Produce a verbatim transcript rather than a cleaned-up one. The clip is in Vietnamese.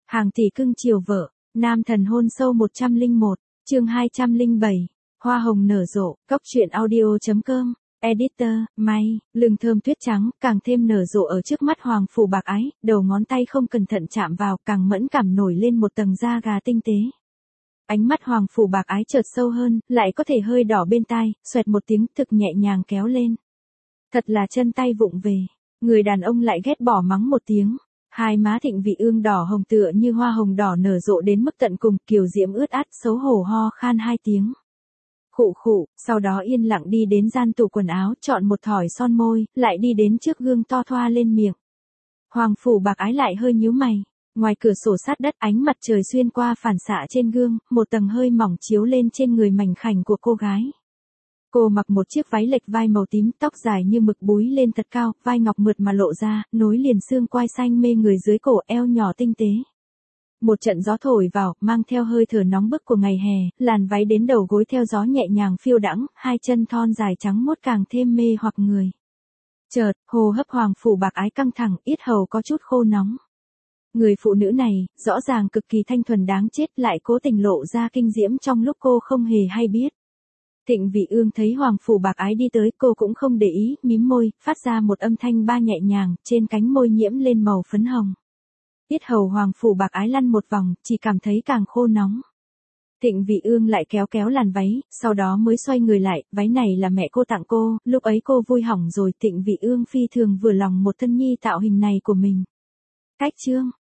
Hàng tỷ cưng chiều vợ, nam thần hôn sâu một trăm lẻ một, chương hai trăm lẻ bảy, hoa hồng nở rộ, góc truyện audio.com, editor, may, lưng thơm tuyết trắng, càng thêm nở rộ ở trước mắt hoàng phủ bạc ái, đầu ngón tay không cẩn thận chạm vào, càng mẫn cảm nổi lên một tầng da gà tinh tế. Ánh mắt hoàng phủ bạc ái chợt sâu hơn, lại có thể hơi đỏ bên tai, xoẹt một tiếng thực nhẹ nhàng kéo lên. Thật là chân tay vụng về, người đàn ông lại ghét bỏ mắng một tiếng. Hai má Thịnh Vị Ương đỏ hồng tựa như hoa hồng đỏ nở rộ đến mức tận cùng, kiều diễm ướt át, xấu hổ ho khan hai tiếng. Khụ khụ, sau đó yên lặng đi đến gian tủ quần áo, chọn một thỏi son môi, lại đi đến trước gương to thoa lên miệng. Hoàng phủ bạc ái lại hơi nhíu mày, ngoài cửa sổ sát đất ánh mặt trời xuyên qua phản xạ trên gương, một tầng hơi mỏng chiếu lên trên người mảnh khảnh của cô gái. Cô mặc một chiếc váy lệch vai màu tím, tóc dài như mực búi lên thật cao, vai ngọc mượt mà lộ ra, nối liền xương quai xanh mê người dưới cổ, eo nhỏ tinh tế. Một trận gió thổi vào, mang theo hơi thở nóng bức của ngày hè, làn váy đến đầu gối theo gió nhẹ nhàng phiêu đãng, hai chân thon dài trắng muốt càng thêm mê hoặc người. Chợt, hô hấp hoàng phủ bạc ái căng thẳng, yết hầu có chút khô nóng. Người phụ nữ này, rõ ràng cực kỳ thanh thuần đáng chết, lại cố tình lộ ra kinh diễm trong lúc cô không hề hay biết. Thịnh Vị Ương thấy hoàng phủ bạc ái đi tới, cô cũng không để ý, mím môi, phát ra một âm thanh ba nhẹ nhàng, trên cánh môi nhiễm lên màu phấn hồng. Yết hầu hoàng phủ bạc ái lăn một vòng, chỉ cảm thấy càng khô nóng. Thịnh Vị Ương lại kéo kéo làn váy, sau đó mới xoay người lại, váy này là mẹ cô tặng cô, lúc ấy cô vui hỏng rồi. Thịnh Vị Ương phi thường vừa lòng một thân nhi tạo hình này của mình. Cách chương,